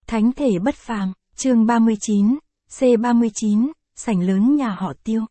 Thánh thể bất phàm, chương 39, C39, sảnh lớn nhà họ Tiêu.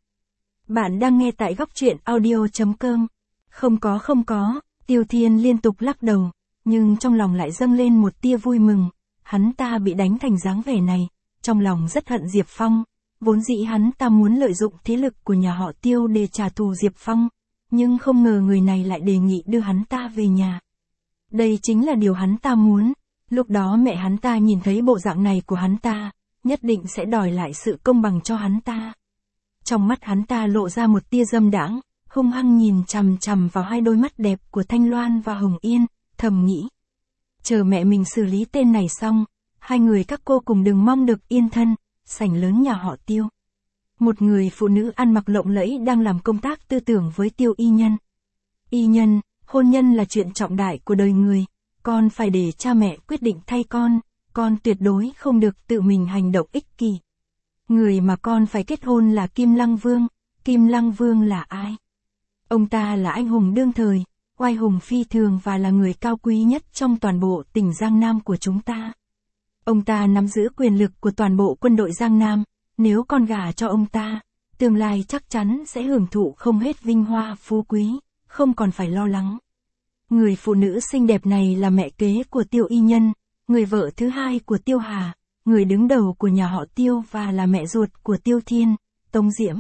Bạn đang nghe tại góc truyện audio.com. Không có, Tiêu Thiên liên tục lắc đầu, nhưng trong lòng lại dâng lên một tia vui mừng. Hắn ta bị đánh thành dáng vẻ này, trong lòng rất hận Diệp Phong. Vốn dĩ hắn ta muốn lợi dụng thế lực của nhà họ Tiêu để trả thù Diệp Phong, nhưng không ngờ người này lại đề nghị đưa hắn ta về nhà. Đây chính là điều hắn ta muốn. Lúc đó mẹ hắn ta nhìn thấy bộ dạng này của hắn ta, nhất định sẽ đòi lại sự công bằng cho hắn ta. Trong mắt hắn ta lộ ra một tia dâm đãng, hung hăng nhìn chằm chằm vào hai đôi mắt đẹp của Thanh Loan và Hồng Yên, thầm nghĩ. Chờ mẹ mình xử lý tên này xong, hai người các cô cùng đừng mong được yên thân, sảnh lớn nhà họ Tiêu. Một người phụ nữ ăn mặc lộng lẫy đang làm công tác tư tưởng với Tiêu Y Nhân. Y Nhân, hôn nhân là chuyện trọng đại của đời người. Con phải để cha mẹ quyết định thay con tuyệt đối không được tự mình hành động ích kỷ. Người mà con phải kết hôn là Kim Lăng Vương. Kim Lăng Vương là ai? Ông ta là anh hùng đương thời, oai hùng phi thường và là người cao quý nhất trong toàn bộ tỉnh Giang Nam của chúng ta. Ông ta nắm giữ quyền lực của toàn bộ quân đội Giang Nam, nếu con gả cho ông ta, tương lai chắc chắn sẽ hưởng thụ không hết vinh hoa phú quý, không còn phải lo lắng. Người phụ nữ xinh đẹp này là mẹ kế của Tiêu Y Nhân, người vợ thứ hai của Tiêu Hà, người đứng đầu của nhà họ Tiêu và là mẹ ruột của Tiêu Thiên, Tống Diễm.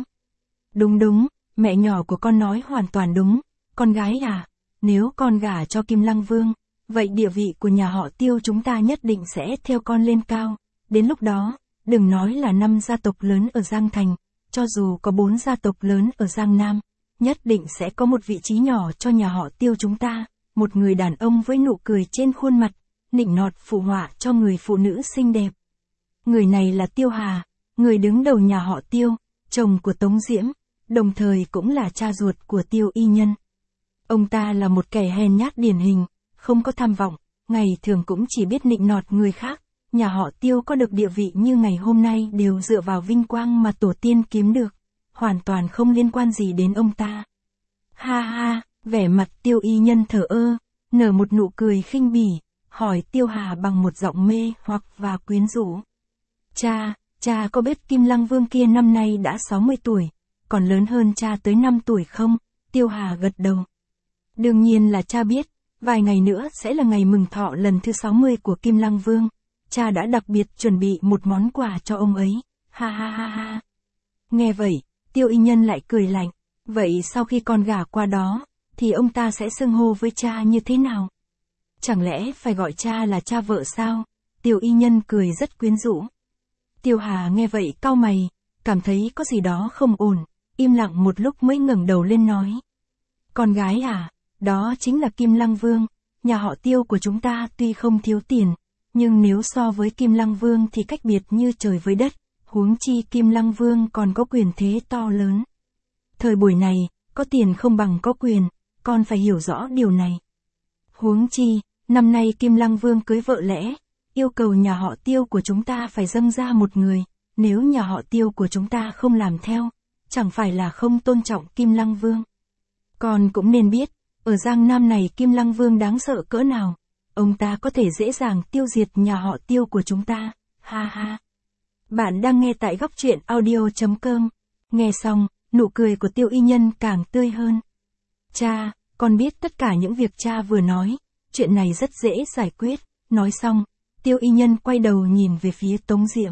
Đúng, mẹ nhỏ của con nói hoàn toàn đúng, con gái à, nếu con gả cho Kim Lăng Vương, vậy địa vị của nhà họ Tiêu chúng ta nhất định sẽ theo con lên cao. Đến lúc đó, đừng nói là 5 gia tộc lớn ở Giang Thành, cho dù có 4 gia tộc lớn ở Giang Nam, nhất định sẽ có một vị trí nhỏ cho nhà họ Tiêu chúng ta. Một người đàn ông với nụ cười trên khuôn mặt, nịnh nọt phụ họa cho người phụ nữ xinh đẹp. Người này là Tiêu Hà, người đứng đầu nhà họ Tiêu, chồng của Tống Diễm, đồng thời cũng là cha ruột của Tiêu Y Nhân. Ông ta là một kẻ hèn nhát điển hình, không có tham vọng, ngày thường cũng chỉ biết nịnh nọt người khác. Nhà họ Tiêu có được địa vị như ngày hôm nay đều dựa vào vinh quang mà tổ tiên kiếm được, hoàn toàn không liên quan gì đến ông ta. Ha, vẻ mặt Tiêu Y Nhân thờ ơ, nở một nụ cười khinh bỉ, hỏi Tiêu Hà bằng một giọng mê hoặc và quyến rũ. Cha có biết Kim Lăng Vương kia năm nay đã 60 tuổi, còn lớn hơn cha tới 5 tuổi không? Tiêu Hà gật đầu. Đương nhiên là cha biết, vài ngày nữa sẽ là ngày mừng thọ lần thứ 60 của Kim Lăng Vương. Cha đã đặc biệt chuẩn bị một món quà cho ông ấy. Ha. Nghe vậy, Tiêu Y Nhân lại cười lạnh. Vậy sau khi con gả qua đó, thì ông ta sẽ xưng hô với cha như thế nào? Chẳng lẽ phải gọi cha là cha vợ sao? Tiêu Y Nhân cười rất quyến rũ. Tiêu Hà nghe vậy cau mày, cảm thấy có gì đó không ổn, im lặng một lúc mới ngẩng đầu lên nói. Con gái à, đó chính là Kim Lăng Vương, nhà họ Tiêu của chúng ta tuy không thiếu tiền, nhưng nếu so với Kim Lăng Vương thì cách biệt như trời với đất, huống chi Kim Lăng Vương còn có quyền thế to lớn. Thời buổi này, có tiền không bằng có quyền, con phải hiểu rõ điều này. Huống chi, năm nay Kim Lăng Vương cưới vợ lẽ, yêu cầu nhà họ Tiêu của chúng ta phải dâng ra một người, nếu nhà họ Tiêu của chúng ta không làm theo, chẳng phải là không tôn trọng Kim Lăng Vương. Con cũng nên biết, ở Giang Nam này Kim Lăng Vương đáng sợ cỡ nào, ông ta có thể dễ dàng tiêu diệt nhà họ Tiêu của chúng ta. Ha. Bạn đang nghe tại góc truyện audio.com. Nghe xong, nụ cười của Tiêu Y Nhân càng tươi hơn. Cha, con biết tất cả những việc cha vừa nói, chuyện này rất dễ giải quyết. Nói xong, Tiêu Y Nhân quay đầu nhìn về phía Tống Diễm.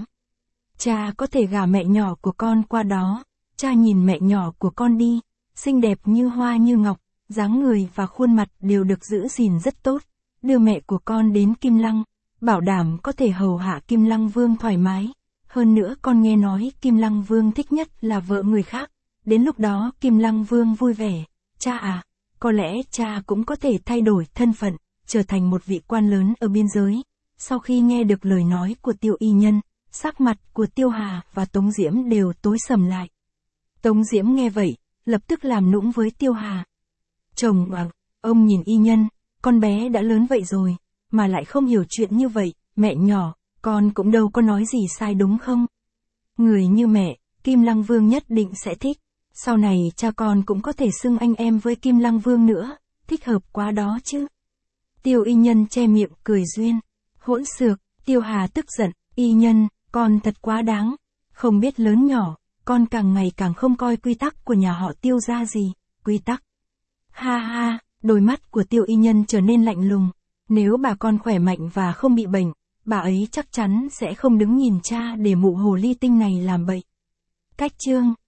Cha có thể gả mẹ nhỏ của con qua đó, cha nhìn mẹ nhỏ của con đi, xinh đẹp như hoa như ngọc, dáng người và khuôn mặt đều được giữ gìn rất tốt. Đưa mẹ của con đến Kim Lăng, bảo đảm có thể hầu hạ Kim Lăng Vương thoải mái. Hơn nữa con nghe nói Kim Lăng Vương thích nhất là vợ người khác. Đến lúc đó Kim Lăng Vương vui vẻ. Cha à, có lẽ cha cũng có thể thay đổi thân phận, trở thành một vị quan lớn ở biên giới. Sau khi nghe được lời nói của Tiêu Y Nhân, sắc mặt của Tiêu Hà và Tống Diễm đều tối sầm lại. Tống Diễm nghe vậy, lập tức làm nũng với Tiêu Hà. Chồng à, ông nhìn Y Nhân, con bé đã lớn vậy rồi, mà lại không hiểu chuyện như vậy, mẹ nhỏ, con cũng đâu có nói gì sai đúng không? Người như mẹ, Kim Lăng Vương nhất định sẽ thích, sau này cha con cũng có thể xưng anh em với Kim Lăng Vương nữa, thích hợp quá đó chứ. Tiêu Y Nhân che miệng cười duyên, hỗn xược, Tiêu Hà tức giận, y nhân, con thật quá đáng. Không biết lớn nhỏ, con càng ngày càng không coi quy tắc của nhà họ Tiêu ra gì, quy tắc. Ha ha, đôi mắt của Tiêu y nhân trở nên lạnh lùng. Nếu bà con khỏe mạnh và không bị bệnh, bà ấy chắc chắn sẽ không đứng nhìn cha để mụ hồ ly tinh này làm bậy. Cách chương